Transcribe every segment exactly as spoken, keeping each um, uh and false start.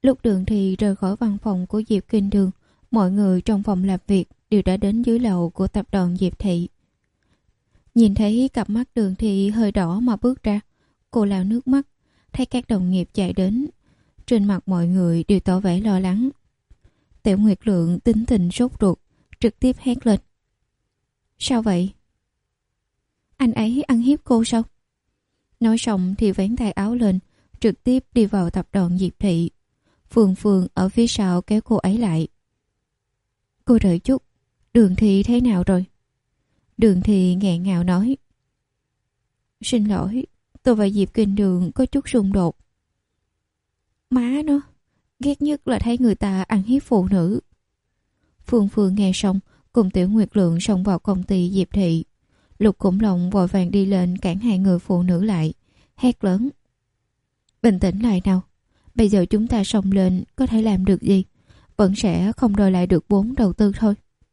Lúc Đường Thì rời khỏi văn phòng của Diệp Kinh Đường, mọi người trong phòng làm việc đều đã đến dưới lầu của tập đoàn Diệp Thị. Nhìn thấy cặp mắt Đường Thì hơi đỏ mà bước ra, cô lau nước mắt, thấy các đồng nghiệp chạy đến. Trên mặt mọi người đều tỏ vẻ lo lắng. Tiểu Nguyệt Lượng tính tình sốt ruột, trực tiếp hét lên. Sao vậy? Anh ấy ăn hiếp cô sao? Nói xong thì vén tay áo lên, trực tiếp đi vào tập đoàn Diệp Thị. Phương Phương ở phía sau kéo cô ấy lại. Cô đợi chút, Đường Thì thế nào rồi? Đường Thì nghẹn ngào nói. Xin lỗi, tôi và Diệp Kinh Đường có chút xung đột. Má nó, ghét nhất là thấy người ta ăn hiếp phụ nữ. Phương Phương nghe xong, cùng Tiểu Nguyệt Lượng xông vào công ty Diệp Thị. Lục Củng Long vội vàng đi lên cản hai người phụ nữ lại, hét lớn. Bình tĩnh lại nào, bây giờ chúng ta xông lên có thể làm được gì? Vẫn sẽ không đòi lại được vốn đầu tư thôi.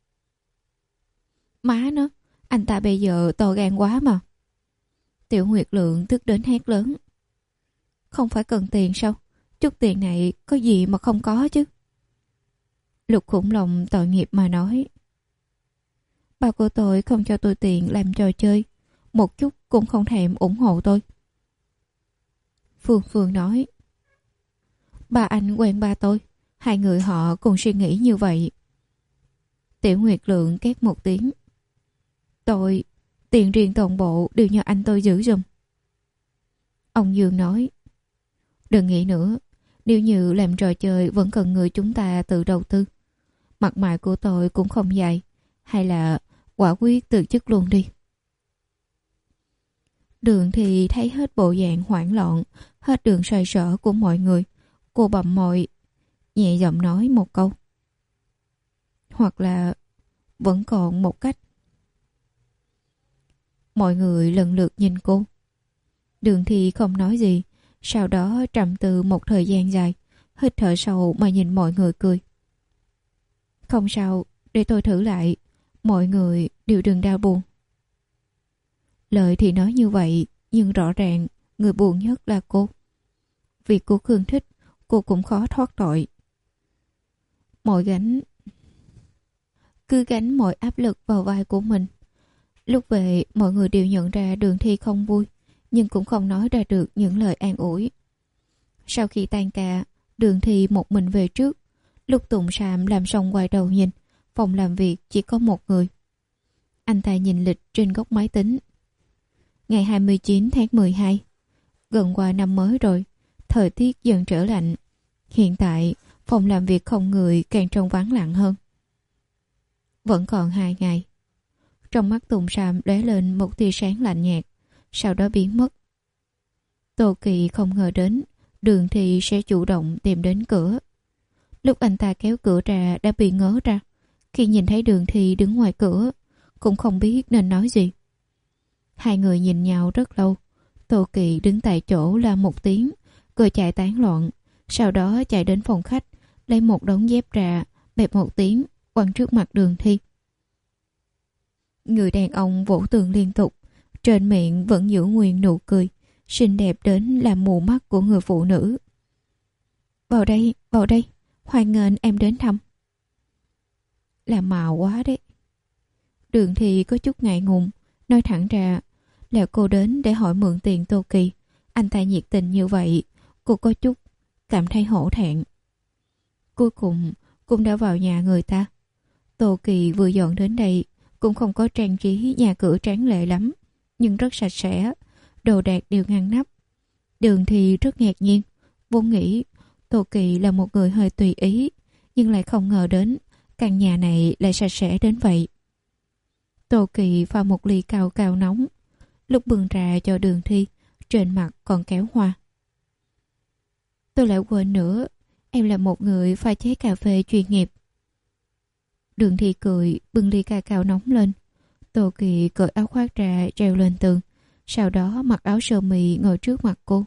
Má nó, anh ta bây giờ to gan quá mà. Tiểu Nguyệt Lượng tức đến hét lớn. Không phải cần tiền sao? Chút tiền này có gì mà không có chứ? Lục Khủng Long tội nghiệp mà nói. Ba của tôi không cho tôi tiền làm trò chơi, một chút cũng không thèm ủng hộ tôi. Phương Phương nói. Ba anh quen ba tôi, hai người họ cùng suy nghĩ như vậy. Tiểu Nguyệt Lượng két một tiếng. Tôi, tiền riêng toàn bộ đều nhờ anh tôi giữ giùm. Ông Dương nói. Đừng nghĩ nữa, nếu như làm trò chơi vẫn cần người chúng ta tự đầu tư. Mặt mày của tôi cũng không dài, hay là quả quyết từ chức luôn đi. Đường thì thấy hết bộ dạng hoảng loạn, hết đường xoay sở của mọi người. Cô bậm môi, nhẹ giọng nói một câu. Hoặc là vẫn còn một cách. Mọi người lần lượt nhìn cô. Đường thì không nói gì, sau đó trầm tư một thời gian dài, hít thở sâu mà nhìn mọi người cười. Không sao, để tôi thử lại, mọi người đều đừng đau buồn. Lời thì nói như vậy, nhưng rõ ràng người buồn nhất là cô. Việc của Khương Thích, cô cũng khó thoát tội. Mọi gánh cứ gánh mọi áp lực vào vai của mình. Lúc về, mọi người đều nhận ra Đường Thi không vui, nhưng cũng không nói ra được những lời an ủi. Sau khi tan ca, Đường Thi một mình về trước. Lúc Tùng Sàm làm xong quay đầu nhìn, phòng làm việc chỉ có một người. Anh ta nhìn lịch trên góc máy tính. Ngày hai mươi chín tháng mười hai, gần qua năm mới rồi, thời tiết dần trở lạnh. Hiện tại, phòng làm việc không người càng trông vắng lặng hơn. Vẫn còn hai ngày. Trong mắt Tùng Sàm lóe lên một tia sáng lạnh nhạt, sau đó biến mất. Tô Kỳ không ngờ đến Đường Thi sẽ chủ động tìm đến cửa. Lúc anh ta kéo cửa ra đã bị ngớ ra. Khi nhìn thấy Đường Thi đứng ngoài cửa, cũng không biết nên nói gì. Hai người nhìn nhau rất lâu. Tô Kỳ đứng tại chỗ la một tiếng, rồi chạy tán loạn. Sau đó chạy đến phòng khách, lấy một đống dép ra, bẹp một tiếng, quăng trước mặt Đường Thi. Người đàn ông vỗ tường liên tục, trên miệng vẫn giữ nguyên nụ cười, xinh đẹp đến làm mù mắt của người phụ nữ. Vào đây, vào đây, hoan nghênh em đến thăm. Làm màu quá đấy. Đường Thi có chút ngại ngùng, nói thẳng ra là cô đến để hỏi mượn tiền Tô Kỳ. Anh ta nhiệt tình như vậy, cô có chút cảm thấy hổ thẹn. Cuối cùng cũng đã vào nhà người ta. Tô Kỳ vừa dọn đến đây cũng không có trang trí nhà cửa tráng lệ lắm, nhưng rất sạch sẽ, đồ đạc đều ngăn nắp. Đường Thi rất ngạc nhiên, vốn nghĩ Tô Kỳ là một người hơi tùy ý, nhưng lại không ngờ đến căn nhà này lại sạch sẽ đến vậy. Tô Kỳ pha một ly cao cao nóng, lúc bưng trà cho Đường Thi, trên mặt còn kéo hoa. Tôi lại quên nữa, em là một người pha chế cà phê chuyên nghiệp. Đường Thi cười, bưng ly ca cao nóng lên. Tô Kỳ cởi áo khoác ra treo lên tường, sau đó mặc áo sơ mi ngồi trước mặt cô.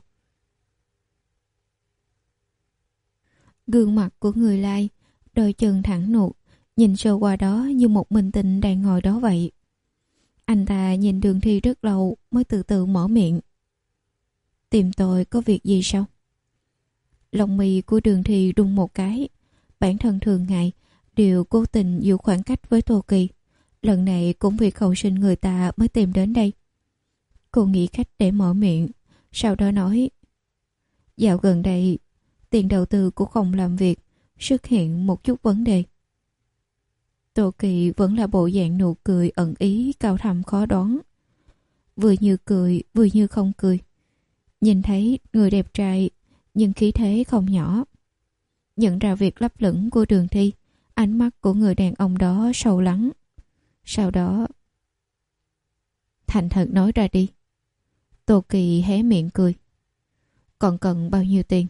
Gương mặt của người lai, đôi chân thẳng nuột, nhìn sơ qua đó như một minh tinh đang ngồi đó vậy. Anh ta nhìn Đường Thi rất lâu mới từ từ mở miệng. Tìm tôi có việc gì sao? Lông mi của Đường Thi rung một cái. Bản thân thường ngày đều cố tình giữ khoảng cách với Tô Kỳ. Lần này cũng vì cầu xin người ta mới tìm đến đây. Cô nghĩ cách để mở miệng, sau đó nói: dạo gần đây, tiền đầu tư của phòng làm việc xuất hiện một chút vấn đề. Tô Kỳ vẫn là bộ dạng nụ cười ẩn ý cao thầm khó đoán. Vừa như cười, vừa như không cười. Nhìn thấy người đẹp trai, nhưng khí thế không nhỏ. Nhận ra việc lấp lửng của Đường Thi, ánh mắt của người đàn ông đó sâu lắng. Sau đó: thành thật nói ra đi. Tô Kỳ hé miệng cười. Còn cần bao nhiêu tiền?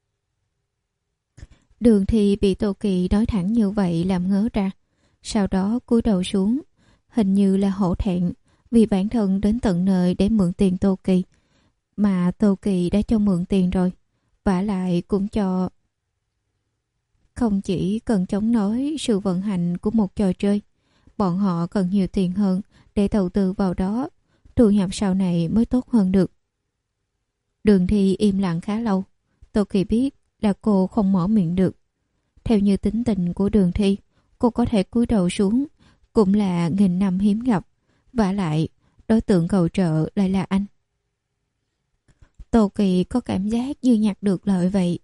Đường Thi bị Tô Kỳ nói thẳng như vậy làm ngớ ra. Sau đó cúi đầu xuống, hình như là hổ thẹn vì bản thân đến tận nơi để mượn tiền Tô Kỳ, mà Tô Kỳ đã cho mượn tiền rồi, vả lại cũng cho. Không chỉ cần chống nói sự vận hành của một trò chơi, bọn họ cần nhiều tiền hơn để đầu tư vào đó, thu nhập sau này mới tốt hơn được. Đường Thi im lặng khá lâu. Tô Kỳ biết là cô không mở miệng được. Theo như tính tình của Đường Thi, cô có thể cúi đầu xuống cũng là nghìn năm hiếm gặp. Vả lại, đối tượng cầu trợ lại là anh. Tô Kỳ có cảm giác như nhặt được lợi vậy.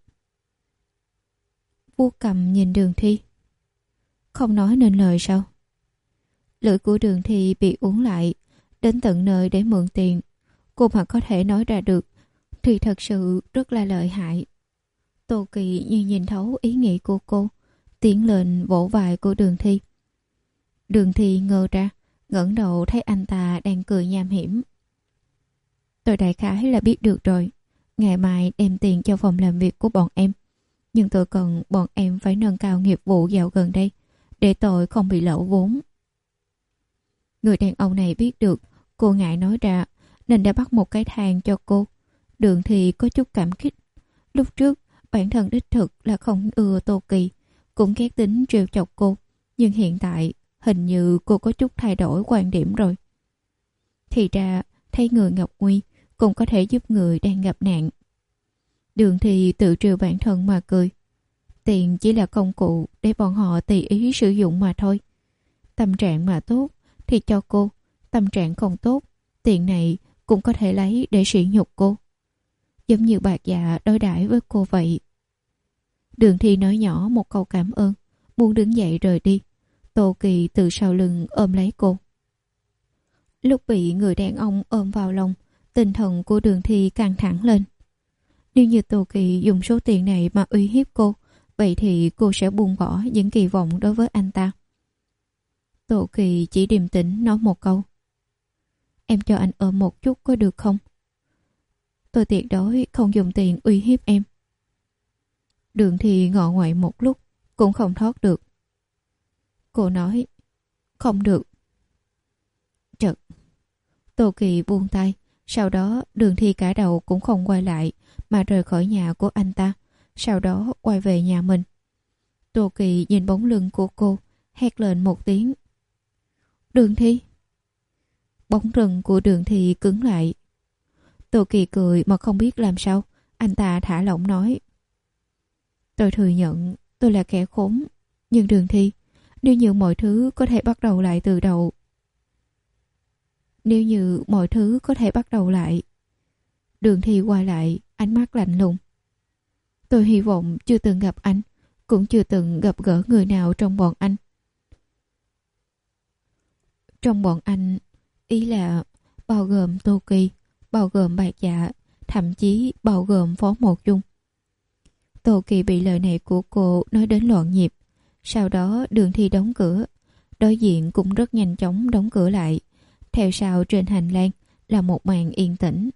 Vuốt cầm nhìn Đường Thi. Không nói nên lời sao? Lưỡi của Đường Thi bị uốn lại. Đến tận nơi để mượn tiền, cô mà có thể nói ra được thì thật sự rất là lợi hại. Tô Kỳ như nhìn thấu ý nghĩ của cô, tiến lên vỗ vai của Đường Thi. Đường Thi ngơ ra, ngẩng đầu thấy anh ta đang cười nham hiểm. Tôi đại khái là biết được rồi. Ngày mai đem tiền cho phòng làm việc của bọn em. Nhưng tôi cần bọn em phải nâng cao nghiệp vụ dạo gần đây, để tôi không bị lỗ vốn. Người đàn ông này biết được cô ngại nói ra, nên đã bắt một cái thang cho cô. Đường Thi có chút cảm kích. Lúc trước, bản thân đích thực là không ưa Tô Kỳ, cũng ghét tính trêu chọc cô. Nhưng hiện tại, hình như cô có chút thay đổi quan điểm rồi. Thì ra, thấy người ngọc nguy cũng có thể giúp người đang gặp nạn. Đường Thi tự trêu bản thân mà cười. Tiền chỉ là công cụ để bọn họ tùy ý sử dụng mà thôi. Tâm trạng mà tốt thì cho cô, tâm trạng không tốt, tiền này cũng có thể lấy để sỉ nhục cô. Giống như bạc dạ đối đãi với cô vậy. Đường Thi nói nhỏ một câu cảm ơn, muốn đứng dậy rời đi. Tô Kỳ từ sau lưng ôm lấy cô. Lúc bị người đàn ông ôm vào lòng, tinh thần của Đường Thi căng thẳng lên. Nếu như Tô Kỳ dùng số tiền này mà uy hiếp cô, vậy thì cô sẽ buông bỏ những kỳ vọng đối với anh ta. Tô Kỳ chỉ điềm tĩnh nói một câu. Em cho anh ôm một chút có được không? Tôi tuyệt đối không dùng tiền uy hiếp em. Đường Thi ngọ ngoại một lúc, cũng không thoát được. Cô nói, không được. Chật. Tô Kỳ buông tay, sau đó Đường Thi cả đầu cũng không quay lại, mà rời khỏi nhà của anh ta, sau đó quay về nhà mình. Tô Kỳ nhìn bóng lưng của cô, hét lên một tiếng. Đường Thi. Bóng rừng của Đường Thi cứng lại. Tô Kỳ cười mà không biết làm sao. Anh ta thả lỏng nói. Tôi thừa nhận tôi là kẻ khốn. Nhưng Đường Thi, nếu như mọi thứ có thể bắt đầu lại từ đầu. Nếu như mọi thứ có thể bắt đầu lại. Đường Thi quay lại, ánh mắt lạnh lùng. Tôi hy vọng chưa từng gặp anh, cũng chưa từng gặp gỡ người nào trong bọn anh. Trong bọn anh, ý là bao gồm Tô Kỳ, bao gồm Bạc Dạ, thậm chí bao gồm Phó Một Dung. Tô Kỳ bị lời này của cô nói đến loạn nhịp. Sau đó Đường Thi đóng cửa. Đối diện cũng rất nhanh chóng đóng cửa lại. Theo sau trên hành lang là một màn yên tĩnh.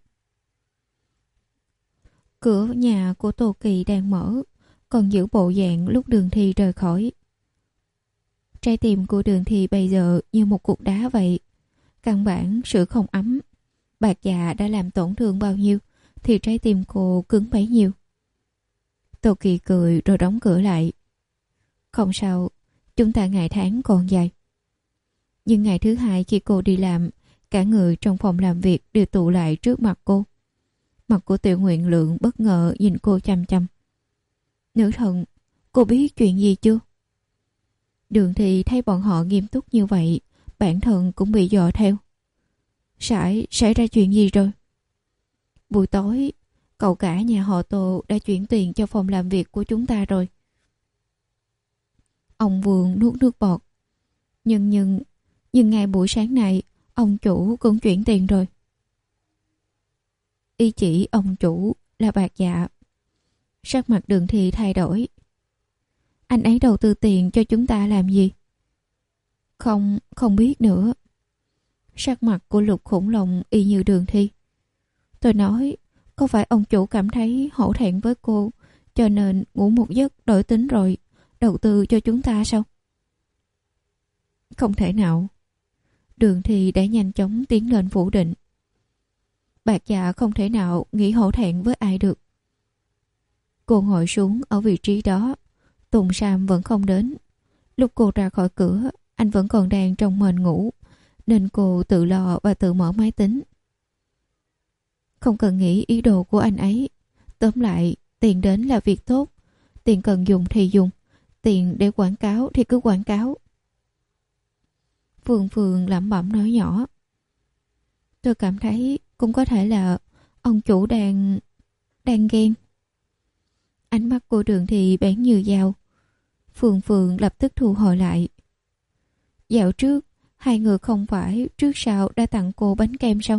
Cửa nhà của Tô Kỳ đang mở, còn giữ bộ dạng lúc Đường Thi rời khỏi. Trái tim của Đường Thi bây giờ như một cục đá vậy. Căn bản sự không ấm. Bạc Dạ đã làm tổn thương bao nhiêu thì trái tim cô cứng bấy nhiêu. Tô Kỳ cười rồi đóng cửa lại. Không sao, chúng ta ngày tháng còn dài. Nhưng ngày thứ hai khi cô đi làm, cả người trong phòng làm việc đều tụ lại trước mặt cô. Mặt của Tiểu Nguyện Lượng bất ngờ nhìn cô chăm chăm. Nữ thần, cô biết chuyện gì chưa? Đường Thị thấy bọn họ nghiêm túc như vậy, bản thân cũng bị dò theo. Sải, xảy ra chuyện gì rồi? Buổi tối, cậu cả nhà họ Tô đã chuyển tiền cho phòng làm việc của chúng ta rồi. Ông Vương nuốt nước bọt. Nhưng nhưng, nhưng ngay buổi sáng này, ông chủ cũng chuyển tiền rồi. Ý chỉ ông chủ là Bạc Dạ. Sắc mặt Đường Thị thay đổi. Anh ấy đầu tư tiền cho chúng ta làm gì? Không, không biết nữa. Sắc mặt của Lục Khủng Long y như Đường Thị. Tôi nói, có phải ông chủ cảm thấy hổ thẹn với cô, cho nên ngủ một giấc đổi tính rồi đầu tư cho chúng ta sao? Không thể nào. Đường Thị đã nhanh chóng tiến lên phủ định. Bạc Dạ không thể nào nghĩ hổ thẹn với ai được. Cô ngồi xuống ở vị trí đó. Tùng Sam vẫn không đến. Lúc cô ra khỏi cửa, anh vẫn còn đang trong mền ngủ, nên cô tự lò và tự mở máy tính. Không cần nghĩ ý đồ của anh ấy. Tóm lại, tiền đến là việc tốt. Tiền cần dùng thì dùng. Tiền để quảng cáo thì cứ quảng cáo. Phương Phương lẩm bẩm nói nhỏ. Tôi cảm thấy cũng có thể là ông chủ đang... đang ghen. Ánh mắt của Đường Thị bén như dao. Phương Phương lập tức thu hồi lại. Dạo trước, hai người không phải trước sau đã tặng cô bánh kem sao?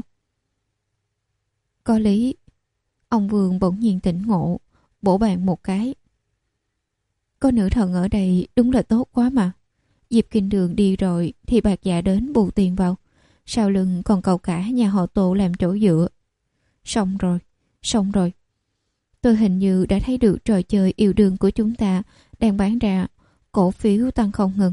Có lý. Ông Vương bỗng nhiên tỉnh ngộ, bổ bàn một cái. Có nữ thần ở đây đúng là tốt quá mà. Diệp Kinh Đường đi rồi thì Bạc Dạ đến bù tiền vào. Sau lưng còn cậu cả nhà họ Tô làm chỗ dựa. Xong rồi, xong rồi. Tôi hình như đã thấy được trò chơi yêu đương của chúng ta đang bán ra, cổ phiếu tăng không ngừng.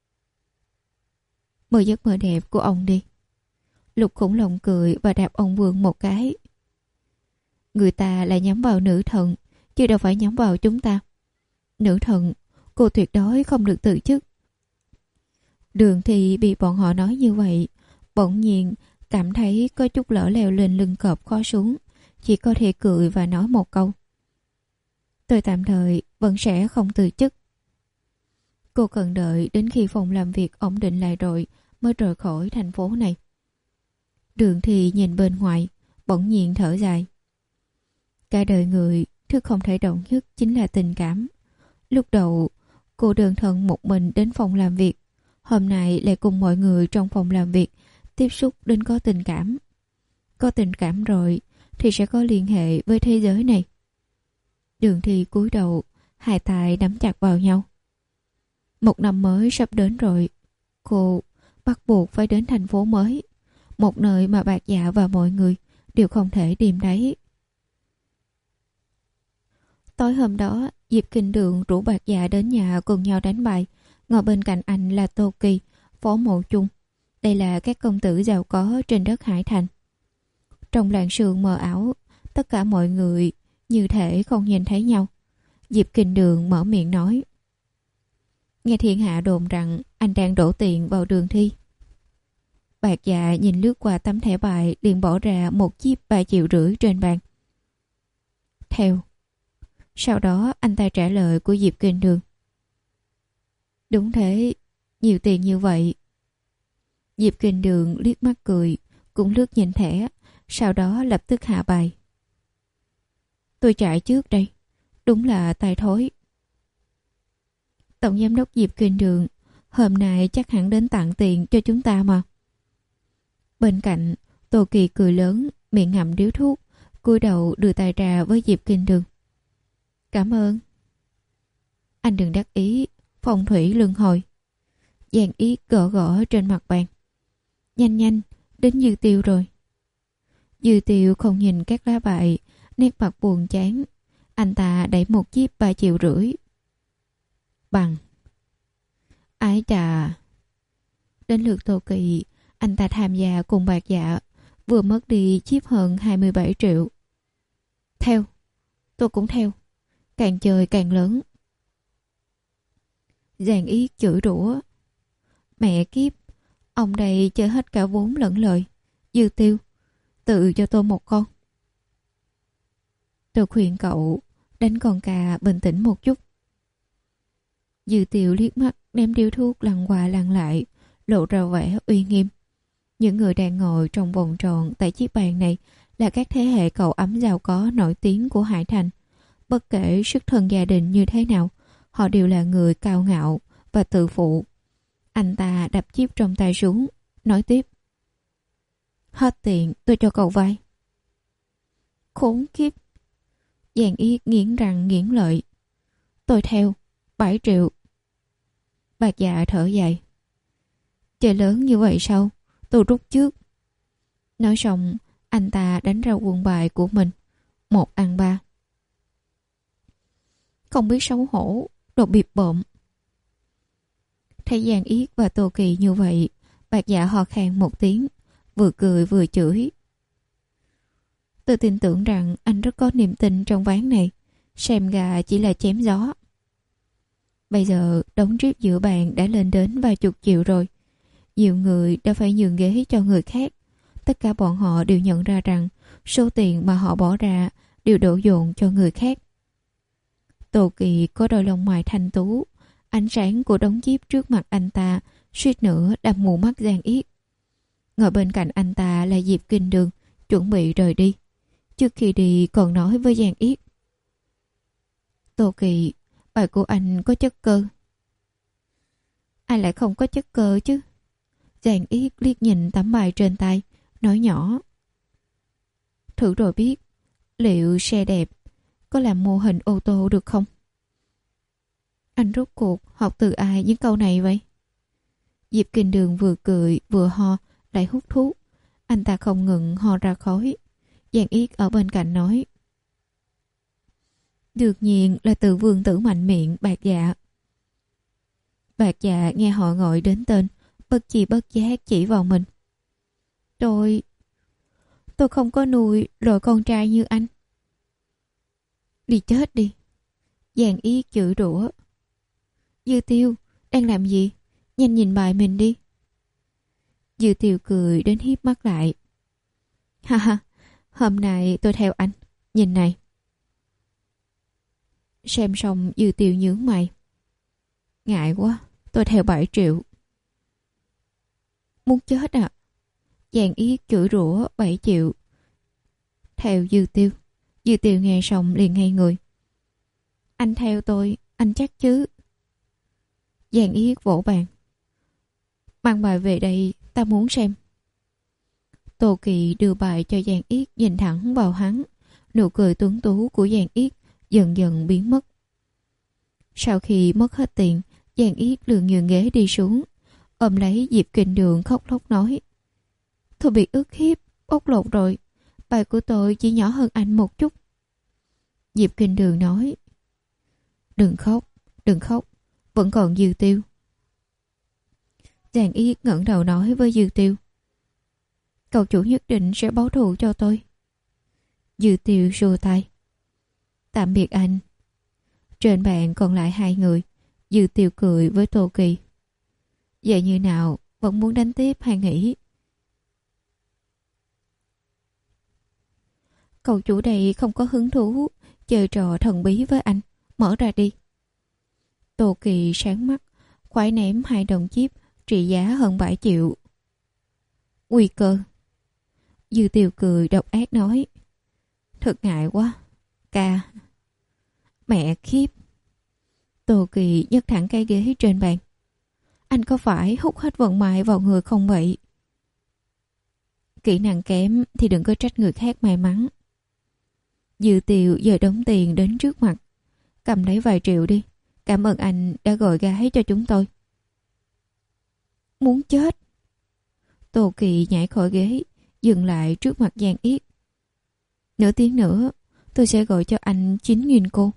Mơ giấc mơ đẹp của ông đi. Lục Khủng Long cười và đạp ông Vương một cái. Người ta là nhắm vào nữ thần, chứ đâu phải nhắm vào chúng ta. Nữ thần, cô tuyệt đối không được từ chức. Đường Thị bị bọn họ nói như vậy, bỗng nhiên cảm thấy có chút lỡ leo lên lưng cọp khó xuống, chỉ có thể cười và nói một câu. Tôi tạm thời vẫn sẽ không từ chức. Cô cần đợi đến khi phòng làm việc ổn định lại rồi mới rời khỏi thành phố này. Đường Thị nhìn bên ngoài, bỗng nhiên thở dài. Cả đời người, thứ không thể động nhất chính là tình cảm. Lúc đầu, cô đơn thân một mình đến phòng làm việc. Hôm nay lại cùng mọi người trong phòng làm việc tiếp xúc đến có tình cảm. Có tình cảm rồi thì sẽ có liên hệ với thế giới này. Đường Thị cúi đầu, hai tay nắm chặt vào nhau. Một năm mới sắp đến rồi. Cô bắt buộc phải đến thành phố mới, một nơi mà Bạc Dạ và mọi người đều không thể tìm thấy. Tối hôm đó, Diệp Kinh Đường rủ Bạc Dạ đến nhà cùng nhau đánh bài. Ngồi bên cạnh anh là Tô Kỳ, Phó Mộ Chung. Đây là các công tử giàu có trên đất Hải Thành. Trong làn sương mờ ảo, tất cả mọi người như thể không nhìn thấy nhau. Diệp Kinh Đường mở miệng nói. Nghe thiên hạ đồn rằng anh đang đổ tiền vào Đường Thi. Bạc Dạ nhìn lướt qua tấm thẻ bài, liền bỏ ra một chiếc ba triệu rưỡi trên bàn. Theo. Sau đó anh ta trả lời của Diệp Kinh Đường. Đúng thế, nhiều tiền như vậy. Diệp Kinh Đường liếc mắt cười, cũng lướt nhìn thẻ, sau đó lập tức hạ bài. Tôi chạy trước đây, đúng là tay thối. Tổng giám đốc Diệp Kinh Đường, hôm nay chắc hẳn đến tặng tiền cho chúng ta mà. Bên cạnh, Tô Kỳ cười lớn, miệng ngậm điếu thuốc, cúi đầu đưa tay ra với Diệp Kinh Đường. Cảm ơn. Anh đừng đắc ý, phong thủy luân hồi. Giàn Yết gõ gõ trên mặt bàn. Nhanh nhanh, đến Dư Tiêu rồi. Dư Tiêu không nhìn các lá bài, nét mặt buồn chán. Anh ta đẩy một chiếc ba triệu rưỡi. Bằng. Ái chà. Đến lượt Tô Kỳ, anh ta tham gia cùng Bạc Dạ, vừa mất đi chiếc hơn hai mươi bảy triệu. Theo. Tôi cũng theo. Càng chơi càng lớn. Giàn Yết chửi rủa. Mẹ kiếp, ông đây chơi hết cả vốn lẫn lời. Dư Tiêu, tự cho tôi một con. Tôi khuyên cậu đánh con cà bình tĩnh một chút. Dư Tiều liếc mắt đem điếu thuốc lăn qua lăn lại, lộ ra vẻ uy nghiêm. Những người đang ngồi trong vòng tròn tại chiếc bàn này là các thế hệ cậu ấm giàu có nổi tiếng của Hải Thành. Bất kể xuất thân gia đình như thế nào, họ đều là người cao ngạo và tự phụ. Anh ta đập chiếc trong tay xuống, nói tiếp. Hết tiền tôi cho cậu vay. Khốn kiếp. Giang Yết nghiến răng nghiến lợi. Tôi theo, bảy triệu. Bạc Dạ thở dài. Chơi lớn như vậy sao? Tôi rút trước. Nói xong, anh ta đánh ra quân bài của mình. Một ăn ba. Không biết xấu hổ, đồ bịp bợm. Thấy Giang Yết và Tô Kỳ như vậy, Bạc Dạ ho khan một tiếng, vừa cười vừa chửi. Tôi tin tưởng rằng anh rất có niềm tin trong ván này. Xem gà chỉ là chém gió. Bây giờ đống trip giữa bàn đã lên đến vài chục triệu rồi. Nhiều người đã phải nhường ghế cho người khác. Tất cả bọn họ đều nhận ra rằng số tiền mà họ bỏ ra đều đổ dồn cho người khác. Tô Kỳ có đôi lông mày thanh tú. Ánh sáng của đống chip trước mặt anh ta suýt nữa đâm mù mắt Giang Yết. Ngồi bên cạnh anh ta là Diệp Kinh Đường, chuẩn bị rời đi. Trước khi đi còn nói với Giang Yết. Tô Kỳ, bài của anh có chất cơ. Ai lại không có chất cơ chứ? Giang Yết liếc nhìn tấm bài trên tay, nói nhỏ. Thử rồi biết, liệu xe đẹp có làm mô hình ô tô được không? Anh rốt cuộc học từ ai những câu này vậy? Diệp Kinh Đường vừa cười vừa ho lại hút thuốc. Anh ta không ngừng ho ra khói. Giang Yết ở bên cạnh nói. Đương nhiên là từ vương tử mạnh miệng Bạc Dạ. Bạc Dạ nghe họ gọi đến tên, bất chi bất giác chỉ vào mình. Tôi... Tôi không có nuôi rồi con trai như anh. Đi chết đi. Giang Yết chửi rủa. Dư Tiêu, đang làm gì? Nhanh nhìn bài mình đi. Dư Tiêu cười đến hiếp mắt lại. Ha ha, hôm nay tôi theo anh. Nhìn này. Xem xong Dư Tiêu nhướng mày. Ngại quá, tôi theo bảy triệu. Muốn chết à? Giang Yết chửi rủa bảy triệu. Theo Dư Tiêu. Dư Tiêu nghe xong liền ngay người. Anh theo tôi, anh chắc chứ? Giang Yết vỗ bàn. Mang bài về đây, ta muốn xem. Tô Kỳ đưa bài cho Giang Yết, nhìn thẳng vào hắn. Nụ cười tuấn tú của Giang Yết dần dần biến mất. Sau khi mất hết tiền, Giang Yết lường nhường ghế đi xuống, ôm lấy Diệp Kinh Đường khóc lóc nói. Tôi bị ức hiếp, bóc lột rồi. Bài của tôi chỉ nhỏ hơn anh một chút. Diệp Kinh Đường nói. Đừng khóc, đừng khóc, vẫn còn Dư Tiêu. Giang Yết ngẩng đầu nói với Dư Tiêu. Cậu chủ nhất định sẽ báo thù cho tôi. Dư Tiêu xua tay. Tạm biệt anh. Trên bàn còn lại hai người. Dư Tiêu cười với Tô Kỳ. Vậy như nào, vẫn muốn đánh tiếp hay nghỉ? Cậu chủ đây không có hứng thú chơi trò thần bí với anh. Mở ra đi. Tô Kỳ sáng mắt, khoái ném hai đồng chip trị giá hơn bảy triệu. Nguy cơ. Dư Tiêu cười độc ác nói. Thật ngại quá. Ca. Mẹ khiếp. Tô Kỳ nhấc thẳng cái ghế trên bàn. Anh có phải hút hết vận may vào người không vậy? Kỹ năng kém thì đừng có trách người khác may mắn. Dư Tiêu giờ đống tiền đến trước mặt. Cầm lấy vài triệu đi. Cảm ơn anh đã gọi gái cho chúng tôi. Muốn chết. Tô Kỳ nhảy khỏi ghế, dừng lại trước mặt Giang Yết. Nửa tiếng nữa, tôi sẽ gọi cho anh chín nghìn cô.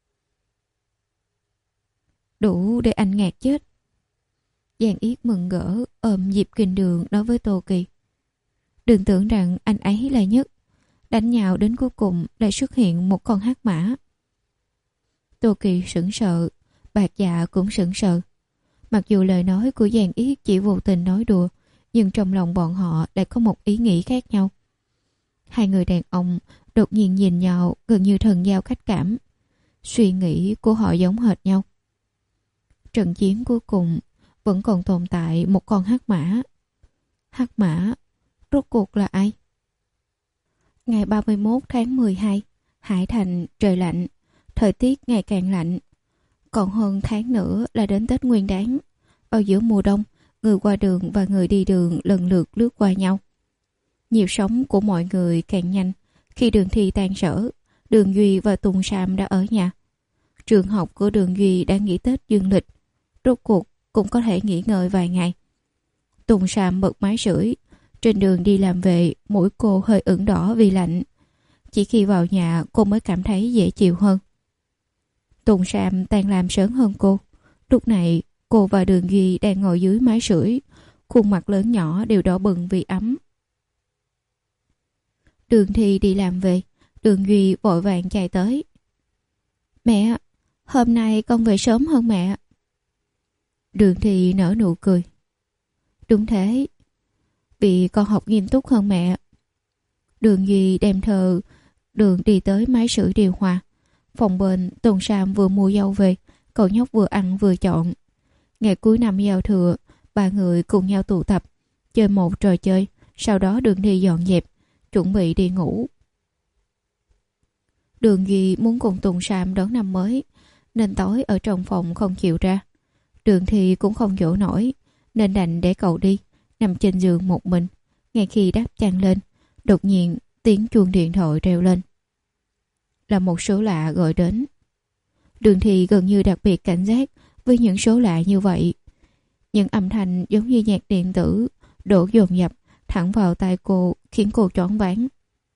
Đủ để anh ngạt chết. Giang Yết mừng gỡ ôm Diệp Kinh Đường nói với Tô Kỳ. Đừng tưởng rằng anh ấy là nhất. Đánh nhau đến cuối cùng lại xuất hiện một con hắc mã. Tô Kỳ sững sờ, Bạc Dạ cũng sững sờ. Mặc dù lời nói của Giang Yết chỉ vô tình nói đùa, nhưng trong lòng bọn họ lại có một ý nghĩ khác nhau. Hai người đàn ông đột nhiên nhìn nhau gần như thần giao khách cảm. Suy nghĩ của họ giống hệt nhau. Trận chiến cuối cùng vẫn còn tồn tại một con hắc mã. Hắc mã rốt cuộc là ai? Ngày ba mươi mốt tháng mười hai, Hải Thành trời lạnh, thời tiết ngày càng lạnh. Còn hơn tháng nữa là đến Tết Nguyên Đán. Vào giữa mùa đông, người qua đường và người đi đường lần lượt lướt qua nhau. Nhịp sống của mọi người càng nhanh. Khi Đường Thi tan sở, Đường Duy và Tùng Sam đã ở nhà. Trường học của Đường Duy đã nghỉ Tết dương lịch, rốt cuộc cũng có thể nghỉ ngơi vài ngày. Tùng Sam bật máy sưởi. Trên đường đi làm về, mũi cô hơi ửng đỏ vì lạnh. Chỉ khi vào nhà cô mới cảm thấy dễ chịu hơn. Tùng Sam tan làm sớm hơn cô. Lúc này cô và Đường Duy đang ngồi dưới máy sưởi, khuôn mặt lớn nhỏ đều đỏ bừng vì ấm. Đường Thi đi làm về, Đường Duy vội vàng chạy tới. Mẹ, hôm nay con về sớm hơn mẹ. Đường Thi nở nụ cười. Đúng thế, vì con học nghiêm túc hơn mẹ. Đường Duy đem thờ Đường đi tới máy sưởi điều hòa. Phòng bên, Tùng Sam vừa mua dâu về, cậu nhóc vừa ăn vừa chọn. Ngày cuối năm giao thừa, ba người cùng nhau tụ tập, chơi một trò chơi, sau đó Đường Thi dọn dẹp, chuẩn bị đi ngủ. Đường Duy muốn cùng Tùng Sam đón năm mới, nên tối ở trong phòng không chịu ra. Đường Thi cũng không dỗ nổi, nên đành để cậu đi, nằm trên giường một mình. Ngay khi đắp chăn lên, đột nhiên tiếng chuông điện thoại reo lên. Là một số lạ gọi đến. Đường Thi gần như đặc biệt cảnh giác với những số lạ như vậy. Những âm thanh giống như nhạc điện tử đổ dồn dập thẳng vào tai cô, khiến cô choáng váng.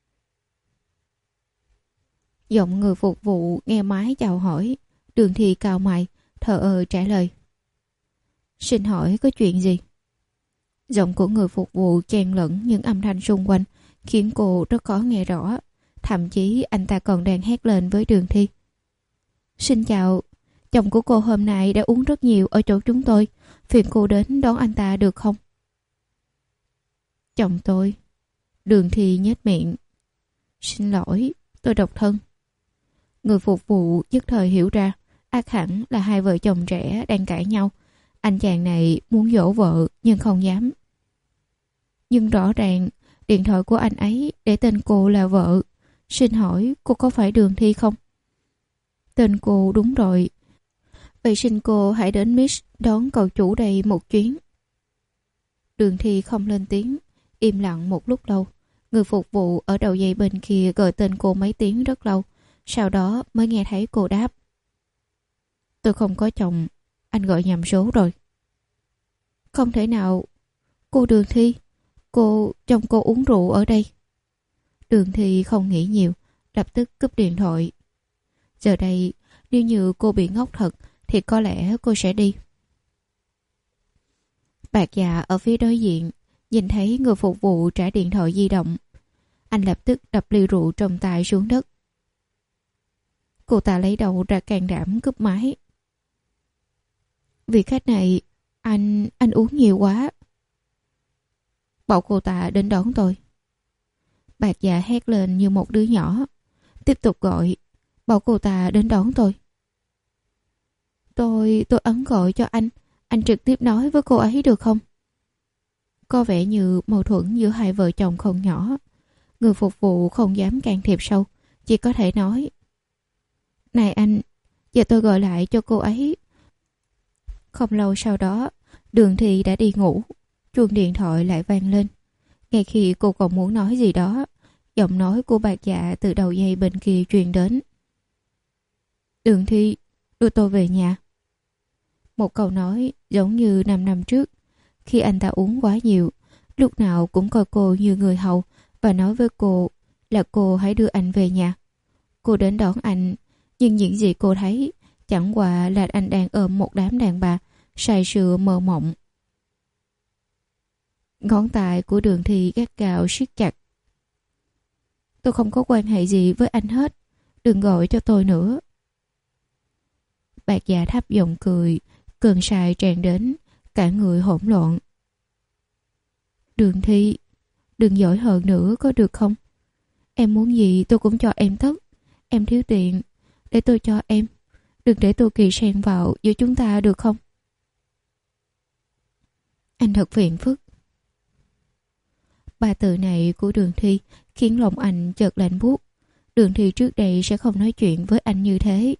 Giọng người phục vụ nghe máy chào hỏi. Đường Thi cau mày, thờ ơ trả lời. Xin hỏi có chuyện gì? Giọng của người phục vụ chen lẫn những âm thanh xung quanh, khiến cô rất khó nghe rõ. Thậm chí anh ta còn đang hét lên với Đường Thi. Xin chào, chồng của cô hôm nay đã uống rất nhiều ở chỗ chúng tôi. Phiền cô đến đón anh ta được không? Chồng tôi? Đường Thi nhếch miệng. Xin lỗi, tôi độc thân. Người phục vụ nhất thời hiểu ra, ắt hẳn là hai vợ chồng trẻ đang cãi nhau. Anh chàng này muốn dỗ vợ nhưng không dám. Nhưng rõ ràng điện thoại của anh ấy để tên cô là vợ. Xin hỏi cô có phải Đường Thi không? Tên cô đúng rồi. Vậy xin cô hãy đến Miss đón cậu chủ đây một chuyến. Đường Thi không lên tiếng, im lặng một lúc lâu. Người phục vụ ở đầu dây bên kia gọi tên cô mấy tiếng rất lâu, sau đó mới nghe thấy cô đáp. Tôi không có chồng, anh gọi nhầm số rồi. Không thể nào. Cô Đường Thi, cô, chồng cô uống rượu ở đây. Đường Thi không nghĩ nhiều, lập tức cúp điện thoại. Giờ đây, nếu như cô bị ngốc thật, thì có lẽ cô sẽ đi. Bạc già ở phía đối diện, nhìn thấy người phục vụ trả điện thoại di động. Anh lập tức đập ly rượu trong tay xuống đất. Cô ta lấy đầu ra can đảm cúp máy. Vị khách này, anh, anh uống nhiều quá. Bảo cô ta đến đón tôi. Bạc già hét lên như một đứa nhỏ. Tiếp tục gọi. Bảo cô ta đến đón tôi. Tôi, tôi ấn gọi cho anh. Anh trực tiếp nói với cô ấy được không? Có vẻ như mâu thuẫn giữa hai vợ chồng không nhỏ. Người phục vụ không dám can thiệp sâu, chỉ có thể nói. Này anh, giờ tôi gọi lại cho cô ấy. Không lâu sau đó, Đường Thi đã đi ngủ. Chuông điện thoại lại vang lên. Ngay khi cô còn muốn nói gì đó, giọng nói của bạc dạ từ đầu dây bên kia truyền đến. Đường Thi, đưa tôi về nhà. Một câu nói giống như năm năm trước, khi anh ta uống quá nhiều, lúc nào cũng coi cô như người hầu và nói với cô là cô hãy đưa anh về nhà. Cô đến đón anh, nhưng những gì cô thấy chẳng qua là anh đang ôm một đám đàn bà say sưa mơ mộng. Ngón tay của Đường Thi gắt gao siết chặt. Tôi không có quan hệ gì với anh hết, đừng gọi cho tôi nữa. Bạc già thấp giọng cười, cơn say tràn đến, cả người hỗn loạn. Đường Thi, đừng giỏi hơn nữa có được không? Em muốn gì tôi cũng cho em tất. Em thiếu tiền, để tôi cho em. Đừng để Tô Kỳ xen vào giữa chúng ta được không? Anh thật phiền phức. Ba từ này của Đường Thi khiến lòng anh chợt lạnh buốt. Đường Thi trước đây sẽ không nói chuyện với anh như thế.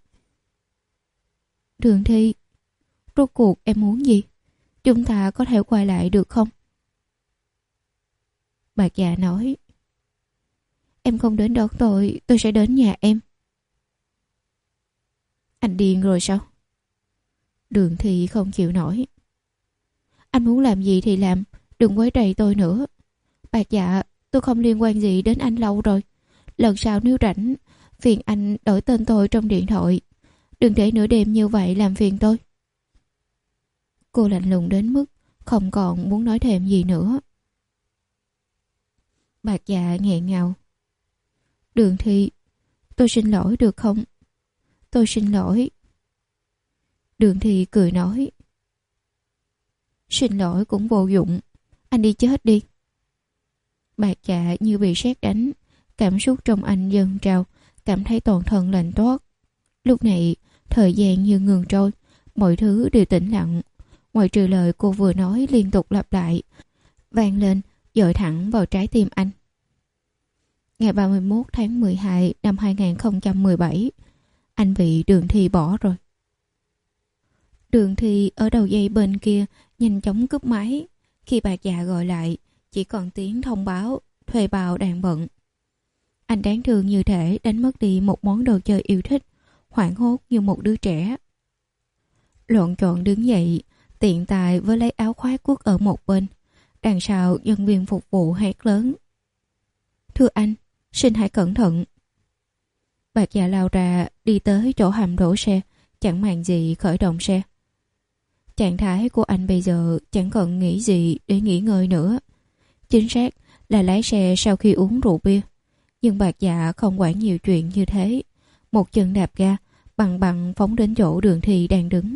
Đường Thi, rốt cuộc em muốn gì? Chúng ta có thể quay lại được không? Bạc Dạ nói, em không đến đón tôi, tôi sẽ đến nhà em. Anh điên rồi sao? Đường Thi không chịu nổi. Anh muốn làm gì thì làm, đừng quấy rầy tôi nữa. Bạc Dạ, tôi không liên quan gì đến anh lâu rồi. Lần sau nếu rảnh, phiền anh đổi tên tôi trong điện thoại. Đừng để nửa đêm như vậy làm phiền tôi. Cô lạnh lùng đến mức không còn muốn nói thêm gì nữa. Bạc Dạ nghẹn ngào. Đường Thi, tôi xin lỗi được không? Tôi xin lỗi. Đường Thi cười nói, xin lỗi cũng vô dụng, anh đi chết đi. Bạc Dạ như bị sét đánh, cảm xúc trong anh dâng trào, cảm thấy toàn thân lạnh toát. Lúc này, thời gian như ngừng trôi, mọi thứ đều tĩnh lặng, ngoại trừ lời cô vừa nói liên tục lặp lại, vang lên, dội thẳng vào trái tim anh. Ngày ba mươi mốt tháng mười hai năm hai nghìn không trăm mười bảy, anh bị Đường Thi bỏ rồi. Đường Thi ở đầu dây bên kia nhanh chóng cúp máy. Khi Bạc Dạ gọi lại, chỉ còn tiếng thông báo thuê bao đang bận. Anh đáng thương như thể đánh mất đi một món đồ chơi yêu thích, hoảng hốt như một đứa trẻ. Loạn trọn đứng dậy, tiện tài với lấy áo khoác quất ở một bên. Đằng sau nhân viên phục vụ hét lớn, thưa anh, xin hãy cẩn thận. Bạc Dạ lao ra, đi tới chỗ hầm đổ xe, chẳng màng gì khởi động xe. Trạng thái của anh bây giờ chẳng cần nghĩ gì để nghỉ ngơi nữa. Chính xác là lái xe sau khi uống rượu bia. Nhưng Bạc Dạ không quản nhiều chuyện như thế. Một chân đạp ga, bằng bằng phóng đến chỗ Đường Thi đang đứng.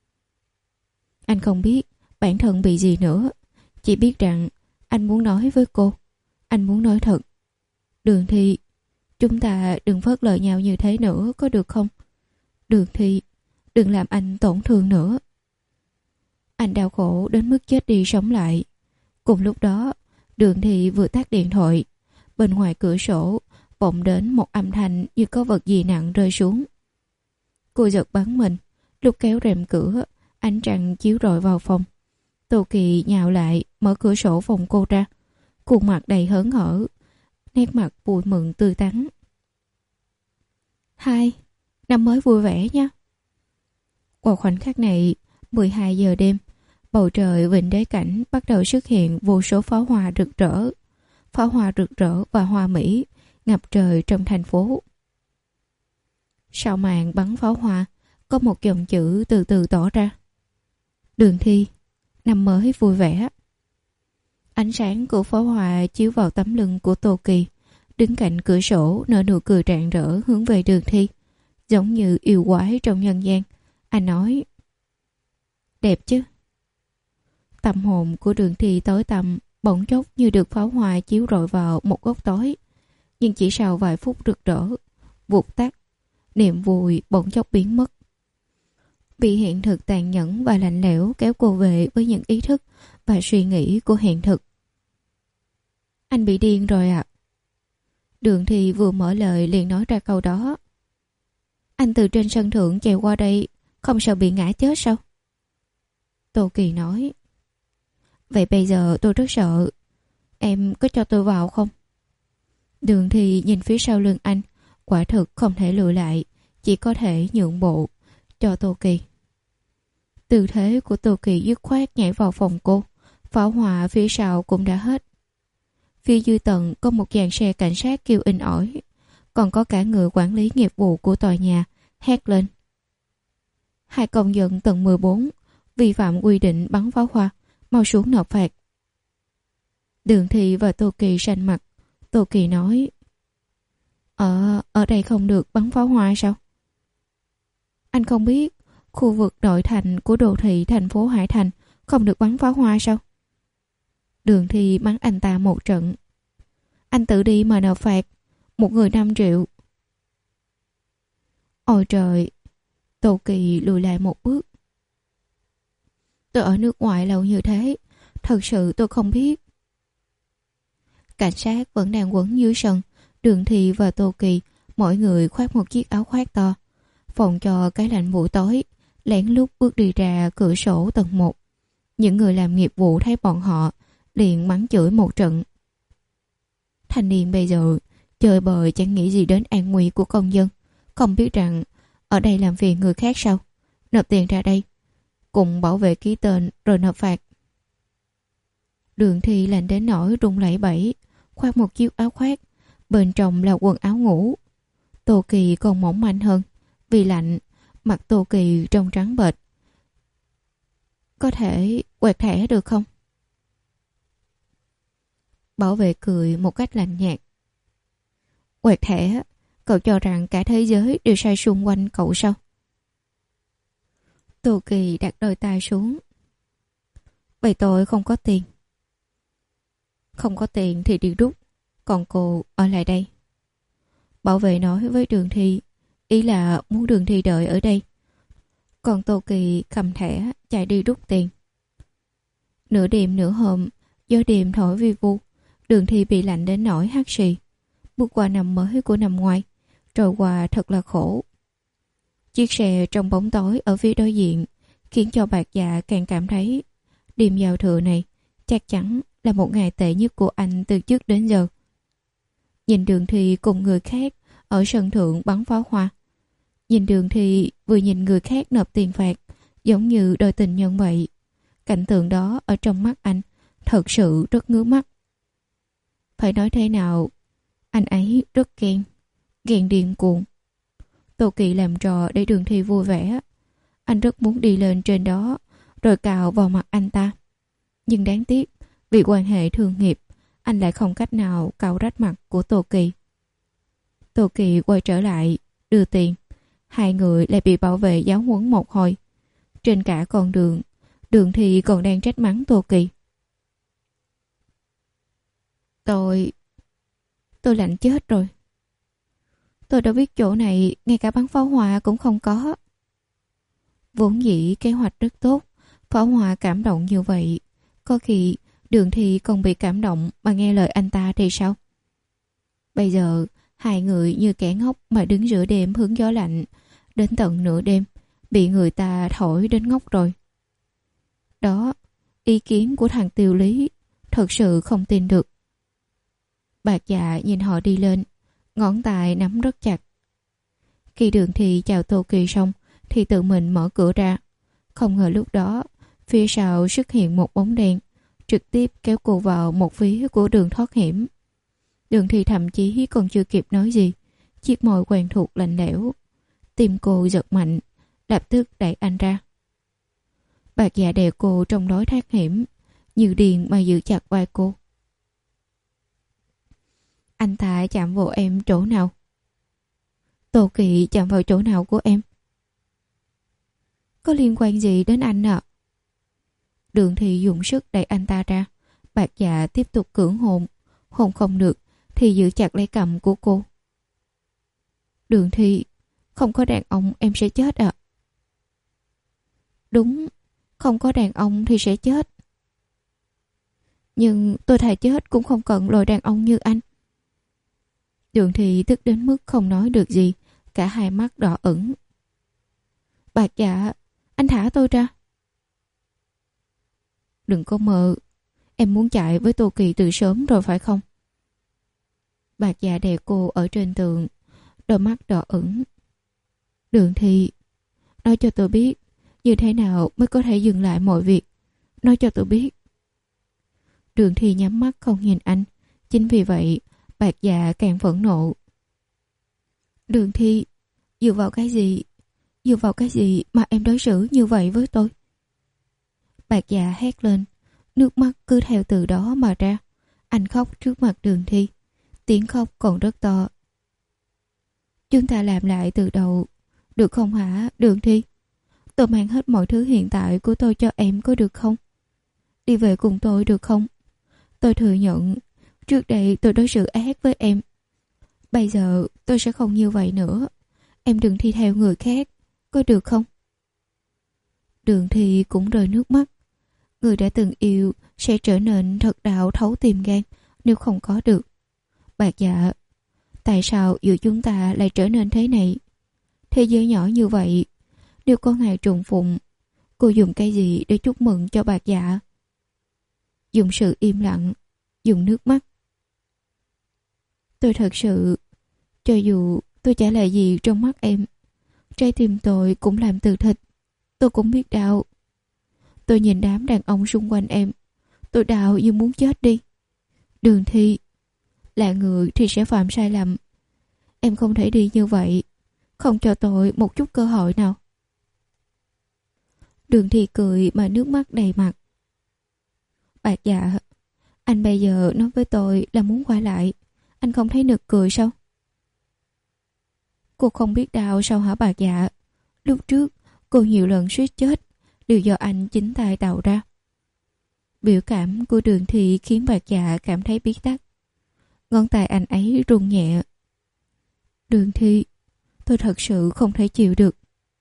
Anh không biết bản thân bị gì nữa. Chỉ biết rằng anh muốn nói với cô. Anh muốn nói thật. Đường Thi, chúng ta đừng phớt lờ nhau như thế nữa, có được không? Đường Thi, đừng làm anh tổn thương nữa. Anh đau khổ đến mức chết đi sống lại. Cùng lúc đó, Đường Thi vừa tắt điện thoại. Bên ngoài cửa sổ vọng đến một âm thanh như có vật gì nặng rơi xuống. Cô giật bắn mình. Lúc kéo rèm cửa, ánh trăng chiếu rọi vào phòng. Tô Kỳ nhào lại, mở cửa sổ phòng cô ra. Khuôn mặt đầy hớn hở, nét mặt vui mừng tươi tắn. Hai, năm mới vui vẻ nha. Qua khoảnh khắc này, mười hai giờ đêm, bầu trời vịnh đế cảnh bắt đầu xuất hiện vô số pháo hoa rực rỡ. Pháo hoa rực rỡ và hoa mỹ ngập trời trong thành phố. Sau màn bắn pháo hoa, có một dòng chữ từ từ tỏ ra. Đường Thi, năm mới vui vẻ. Ánh sáng của pháo hoa chiếu vào tấm lưng của Tô Kỳ, đứng cạnh cửa sổ nở nụ cười rạng rỡ hướng về Đường Thi, giống như yêu quái trong nhân gian. Anh nói, đẹp chứ? Tâm hồn của Đường Thi tối tăm, bỗng chốc như được pháo hoa chiếu rọi vào một góc tối. Nhưng chỉ sau vài phút rực rỡ, vụt tắt, niềm vui bỗng chốc biến mất. Vì hiện thực tàn nhẫn và lạnh lẽo kéo cô về với những ý thức và suy nghĩ của hiện thực. Anh bị điên rồi ạ. À? Đường Thi vừa mở lời liền nói ra câu đó. Anh từ trên sân thượng chạy qua đây, không sợ bị ngã chết sao? Tô Kỳ nói. Vậy bây giờ tôi rất sợ. Em có cho tôi vào không? Đường Thi nhìn phía sau lưng anh, quả thực không thể lùi lại, chỉ có thể nhượng bộ cho Tô Kỳ. Tư thế của Tô Kỳ dứt khoát nhảy vào phòng cô. Pháo hoa phía sau cũng đã hết. Phía dưới tầng có một dàn xe cảnh sát kêu inh ỏi, còn có cả người quản lý nghiệp vụ của tòa nhà hét lên. Hai công dân tầng mười bốn vi phạm quy định bắn pháo hoa, mau xuống nộp phạt. Đường Thi và Tô Kỳ xanh mặt. Tô Kỳ nói, Ở, ở đây không được bắn pháo hoa sao? Anh không biết khu vực nội thành của đô thị thành phố Hải Thành không được bắn pháo hoa sao? Đường Thi mắng anh ta một trận. Anh tự đi mà nộp phạt, một người năm triệu. Ôi trời! Tô Kỳ lùi lại một bước. Tôi ở nước ngoài lâu như thế, thật sự tôi không biết. Cảnh sát vẫn đang quấn dưới sân. Đường Thi và Tô Kỳ mỗi người khoác một chiếc áo khoác to, phòng cho cái lạnh buổi tối, lén lút bước đi ra cửa sổ tầng một. Những người làm nghiệp vụ thấy bọn họ liền mắng chửi một trận. Thanh niên bây giờ chơi bời chẳng nghĩ gì đến an nguy của công dân, không biết rằng ở đây làm phiền người khác sao? Nộp tiền ra đây, cùng bảo vệ ký tên rồi nộp phạt. Đường Thi lạnh đến nỗi run lẩy bẩy, khoác một chiếc áo khoác, bên trong là quần áo ngủ. Tô Kỳ còn mỏng manh hơn, vì lạnh, mặt Tô Kỳ trông trắng bệch. Có thể quẹt thẻ được không? Bảo vệ cười một cách lạnh nhạt. Quẹt thẻ? Cậu cho rằng cả thế giới đều sai xung quanh cậu sao? Tô Kỳ đặt đôi tay xuống. Vậy tôi không có tiền. Không có tiền thì đi rút, còn cô ở lại đây. Bảo vệ nói với Đường Thi, ý là muốn Đường Thi đợi ở đây. Còn Tô Kỳ cầm thẻ chạy đi rút tiền. Nửa đêm nửa hôm, gió đêm thổi vi vu, Đường Thi bị lạnh đến nỗi hắt xì. Bước qua năm mới của năm ngoái, trôi qua thật là khổ. Chiếc xe trong bóng tối ở phía đối diện khiến cho Bạc Dạ càng cảm thấy đêm giao thừa này chắc chắn là một ngày tệ nhất của anh từ trước đến giờ. Nhìn Đường Thi cùng người khác ở sân thượng bắn pháo hoa. Nhìn Đường Thi vừa nhìn người khác nộp tiền phạt, giống như đôi tình nhân vậy. Cảnh tượng đó ở trong mắt anh thật sự rất ngứa mắt. Phải nói thế nào, anh ấy rất ghen, ghen điên cuồng. Tô Kỳ làm trò để Đường Thi vui vẻ. Anh rất muốn đi lên trên đó rồi cào vào mặt anh ta. Nhưng đáng tiếc, vì quan hệ thương nghiệp, anh lại không cách nào cào rách mặt của Tô Kỳ. Tô Kỳ quay trở lại, đưa tiền. Hai người lại bị bảo vệ giáo huấn một hồi. Trên cả con đường, Đường Thi còn đang trách mắng Tô Kỳ. Tôi... Tôi lạnh chết rồi. Tôi đã biết chỗ này ngay cả bắn pháo hoa cũng không có. Vốn dĩ kế hoạch rất tốt, pháo hoa cảm động như vậy. Có khi Đường Thi còn bị cảm động mà nghe lời anh ta thì sao? Bây giờ hai người như kẻ ngốc mà đứng giữa đêm hứng gió lạnh. Đến tận nửa đêm bị người ta thổi đến ngốc rồi. Đó, ý kiến của thằng Tiêu Lý, thật sự không tin được. Bạc Dạ nhìn họ đi lên, ngón tay nắm rất chặt. Khi Đường Thi chào Tô Kỳ xong thì tự mình mở cửa ra. Không ngờ lúc đó phía sau xuất hiện một bóng đen, trực tiếp kéo cô vào một phía của đường thoát hiểm. Đường Thi thậm chí còn chưa kịp nói gì, chiếc môi quen thuộc lạnh lẽo. Tim cô giật mạnh, lập tức đẩy anh ra. Bạc Dạ đè cô trong lối thoát hiểm, như điên mà giữ chặt vai cô. Anh ta chạm vào em chỗ nào? Tô Kỳ chạm vào chỗ nào của em? Có liên quan gì đến anh ạ? À? Đường Thi dùng sức đẩy anh ta ra. Bạc Dạ tiếp tục cưỡng hôn. Hôn không được thì giữ chặt lấy cằm của cô. Đường Thi, không có đàn ông em sẽ chết ạ. À? Đúng, không có đàn ông thì sẽ chết. Nhưng tôi thà chết cũng không cần loại đàn ông như anh. Đường Thi tức đến mức không nói được gì, cả hai mắt đỏ ửng. Bạc Dạ, anh thả tôi ra. Đừng có mơ, em muốn chạy với Tô Kỳ từ sớm rồi phải không? Bạc Dạ đè cô ở trên tường, đôi mắt đỏ ửng. Đường Thi, nói cho tôi biết như thế nào mới có thể dừng lại mọi việc. Nói cho tôi biết. Đường Thi nhắm mắt không nhìn anh. Chính vì vậy Bạc Dạ càng phẫn nộ. Đường Thi, dựa vào cái gì? Dựa vào cái gì mà em đối xử như vậy với tôi? Bạc Dạ hét lên, nước mắt cứ theo từ đó mà ra. Anh khóc trước mặt Đường Thi, tiếng khóc còn rất to. Chúng ta làm lại từ đầu, được không hả Đường Thi? Tôi mang hết mọi thứ hiện tại của tôi cho em có được không? Đi về cùng tôi được không? Tôi thừa nhận trước đây tôi đối xử ác với em. Bây giờ tôi sẽ không như vậy nữa. em đừng thi theo người khác, có được không? Đường Thi cũng rơi nước mắt. Người đã từng yêu sẽ trở nên thật đau thấu tim gan nếu không có được. Bạc Dạ, tại sao giữa chúng ta lại trở nên thế này? Thế giới nhỏ như vậy, nếu có ngày trùng phùng, cô dùng cái gì để chúc mừng cho Bạc Dạ? Dùng sự im lặng, dùng nước mắt. Tôi thật sự, cho dù tôi chả là gì trong mắt em, trái tim tôi cũng làm từ thịt. Tôi cũng biết đau. Tôi nhìn đám đàn ông xung quanh em, tôi đau như muốn chết đi. Đường Thi, là người thì sẽ phạm sai lầm. Em không thể đi như vậy, không cho tôi một chút cơ hội nào. Đường Thi cười mà nước mắt đầy mặt. Bạc Dạ, anh bây giờ nói với tôi là muốn quay lại, anh không thấy nực cười sao? Cô không biết đau sao hả Bạc Dạ? Lúc trước cô nhiều lần suýt chết đều do anh chính tay tạo ra. Biểu cảm của Đường Thi khiến Bạc Dạ cảm thấy bí tắc. Ngón tay anh ấy run nhẹ. Đường Thi, tôi thật sự không thể chịu được.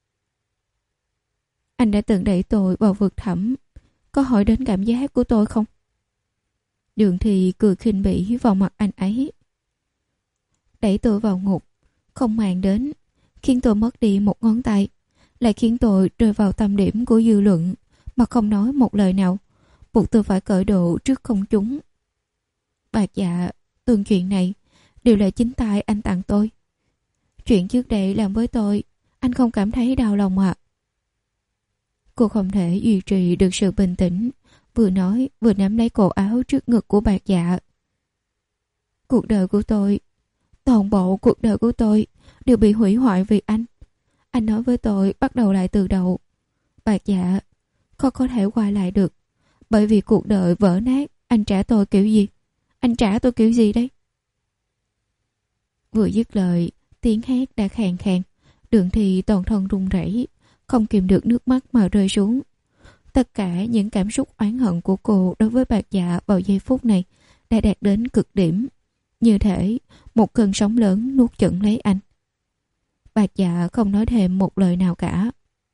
Anh đã từng đẩy tôi vào vực thẳm, có hỏi đến cảm giác của tôi không? Đường Thi cười khinh bỉ vào mặt anh ấy. Đẩy tôi vào ngục, không màng đến, khiến tôi mất đi một ngón tay, lại khiến tôi rơi vào tâm điểm của dư luận mà không nói một lời nào, buộc tôi phải cởi độ trước công chúng. Bạc Dạ, từng chuyện này đều là chính tay anh tặng tôi. Chuyện trước đây làm với tôi, anh không cảm thấy đau lòng ạ? À? Cô không thể duy trì được sự bình tĩnh, vừa nói vừa nắm lấy cổ áo trước ngực của Bạc Dạ. Cuộc đời của tôi, toàn bộ cuộc đời của tôi đều bị hủy hoại vì anh. Anh nói với tôi bắt đầu lại từ đầu. Bạc Dạ, không có thể quay lại được, bởi vì cuộc đời vỡ nát. Anh trả tôi kiểu gì? Anh trả tôi kiểu gì đấy? Vừa dứt lời, tiếng hét đã khàn khàn. Đường Thi toàn thân run rẩy, không kìm được nước mắt mà rơi xuống. Tất cả những cảm xúc oán hận của cô đối với Bạc Dạ vào giây phút này đã đạt đến cực điểm, như thể một cơn sóng lớn nuốt chửng lấy anh. Bạc Dạ không nói thêm một lời nào cả.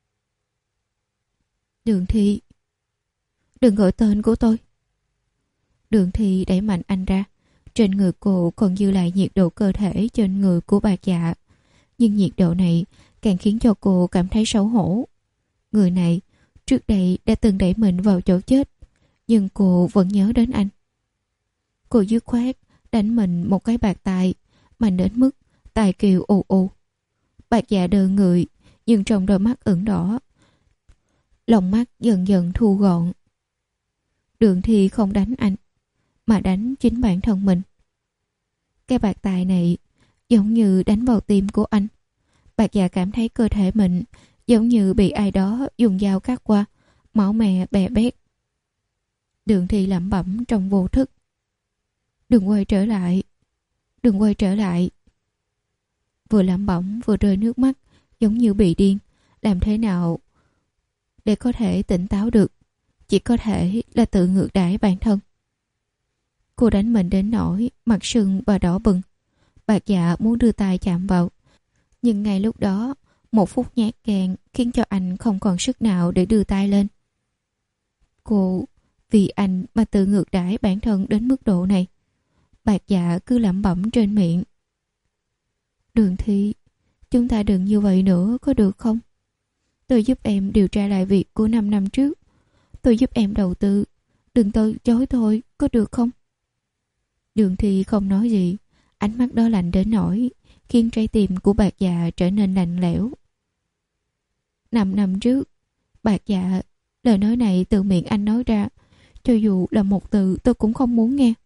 Đường Thi, đừng gọi tên của tôi. Đường Thi đẩy mạnh anh ra. Trên người cô còn dư lại nhiệt độ cơ thể trên người của Bạc Dạ, nhưng nhiệt độ này càng khiến cho cô cảm thấy xấu hổ. Người này trước đây đã từng đẩy mình vào chỗ chết, nhưng cô vẫn nhớ đến anh. Cô dứt khoát đánh mình một cái bạt tai, mạnh đến mức tai kêu ù ù. Bạc Dạ đờ người, nhưng trong đôi mắt ửng đỏ, lòng mắt dần dần thu gọn. Đường Thi không đánh anh, mà đánh chính bản thân mình. Cái bạt tai này giống như đánh vào tim của anh. Bạc Dạ cảm thấy cơ thể mình giống như bị ai đó dùng dao cắt qua, máu me bè bét. Đường Thi lẩm bẩm trong vô thức. Đừng quay trở lại, đừng quay trở lại. Vừa lẩm bẩm vừa rơi nước mắt, giống như bị điên. Làm thế nào để có thể tỉnh táo được? Chỉ có thể là tự ngược đãi bản thân. Cô đánh mình đến nỗi mặt sưng và đỏ bừng. Bạc Dạ muốn đưa tay chạm vào, nhưng ngay lúc đó một phút nhát gan khiến cho anh không còn sức nào để đưa tay lên. Cô vì anh mà tự ngược đãi bản thân đến mức độ này. Bạc Dạ cứ lẩm bẩm trên miệng. Đường Thi, chúng ta đừng như vậy nữa có được không? Tôi giúp em điều tra lại việc của năm năm trước. Tôi giúp em đầu tư. Đừng từ chối tôi, có được không? Đường Thi không nói gì. Ánh mắt đó lạnh đến nỗi khiến trái tim của Bạc Dạ trở nên lạnh lẽo. Năm năm trước, Bạc Dạ, lời nói này từ miệng anh nói ra, cho dù là một từ tôi cũng không muốn nghe.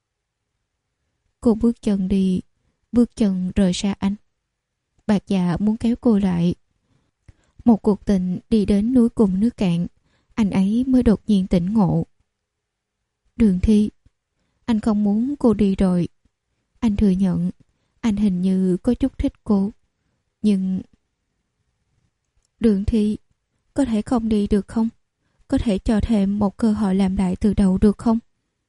Cô bước chân đi, bước chân rời xa anh. Bạc Dạ muốn kéo cô lại. Một cuộc tình đi đến núi cùng nước cạn, anh ấy mới đột nhiên tỉnh ngộ. Đường Thi, anh không muốn cô đi rồi. Anh thừa nhận, anh hình như có chút thích cô. Nhưng... Đường Thi, có thể không đi được không? Có thể cho thêm một cơ hội làm lại từ đầu được không?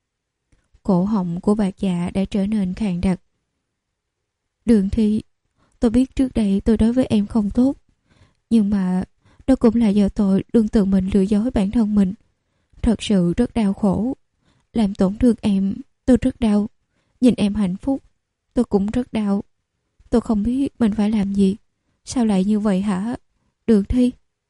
Cổ họng của Bạc Dạ đã trở nên khàn đặc. Đường Thi, Tôi biết trước đây tôi đối với em không tốt. Nhưng mà đó cũng là do tôi luôn tự mình lừa dối bản thân mình. Thật sự rất đau khổ. Làm tổn thương em, tôi rất đau. Nhìn em hạnh phúc, tôi cũng rất đau. Tôi không biết mình phải làm gì. Sao lại như vậy hả? Đường Thi.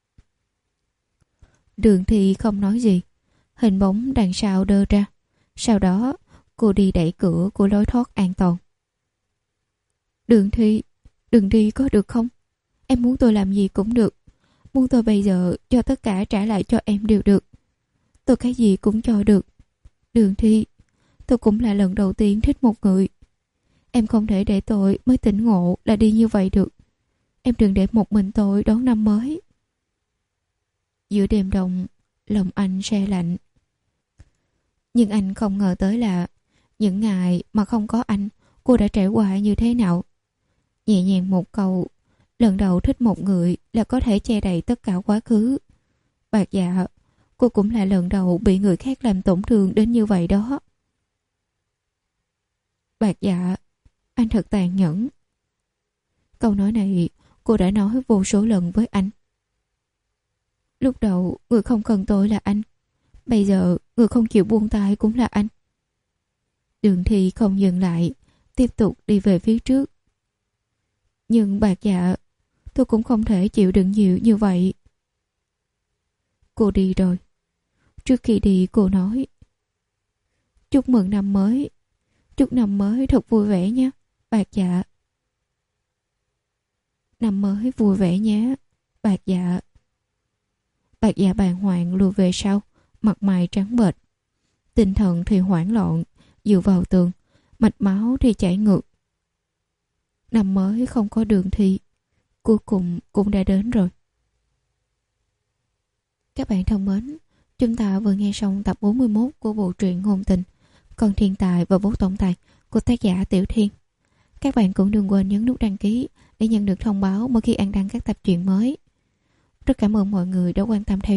Đường Thi không nói gì. Hình bóng đằng sau đơ ra. Sau đó cô đi đẩy cửa của lối thoát an toàn. Đường Thi, đừng đi có được không? Em muốn tôi làm gì cũng được. Muốn tôi bây giờ cho tất cả trả lại cho em đều được. Tôi cái gì cũng cho được. Đường Thi, tôi cũng là lần đầu tiên thích một người. Em không thể để tôi mới tỉnh ngộ là đi như vậy được. Em đừng để một mình tôi đón năm mới. Giữa đêm đông, lòng anh se lạnh. Nhưng anh không ngờ tới là những ngày mà không có anh, cô đã trải qua như thế nào. Nhẹ nhàng một câu, lần đầu thích một người là có thể che đậy tất cả quá khứ. Bạc Dạ, cô cũng là lần đầu bị người khác làm tổn thương đến như vậy đó. Bạc Dạ, anh thật tàn nhẫn. Câu nói này cô đã nói vô số lần với anh. Lúc đầu người không cần tôi là anh. Bây giờ người không chịu buông tay cũng là anh. Đường Thi không dừng lại, tiếp tục đi về phía trước. Nhưng Bạc Dạ, tôi cũng không thể chịu đựng nhiều như vậy. Cô đi rồi. Trước khi đi cô nói: chúc mừng năm mới. Chúc năm mới thật vui vẻ nhé, Bạc Dạ. Năm mới vui vẻ nhé, Bạc Dạ. Bạc Dạ bàng hoàng lùi về sau, mặt mày trắng bệch. Tinh thần thì hoảng loạn, dựa vào tường, mạch máu thì chảy ngược. Năm mới không có Đường Thi, cuối cùng cũng đã đến rồi. Các bạn thân mến, chúng ta vừa nghe xong tập bốn mươi mốt của bộ truyện ngôn tình Con Thiên Tài và Bố Tổng Tài của tác giả Tiểu Thiên. Các bạn cũng đừng quên nhấn nút đăng ký để nhận được thông báo mỗi khi An đăng các tập truyện mới. Rất cảm ơn mọi người đã quan tâm theo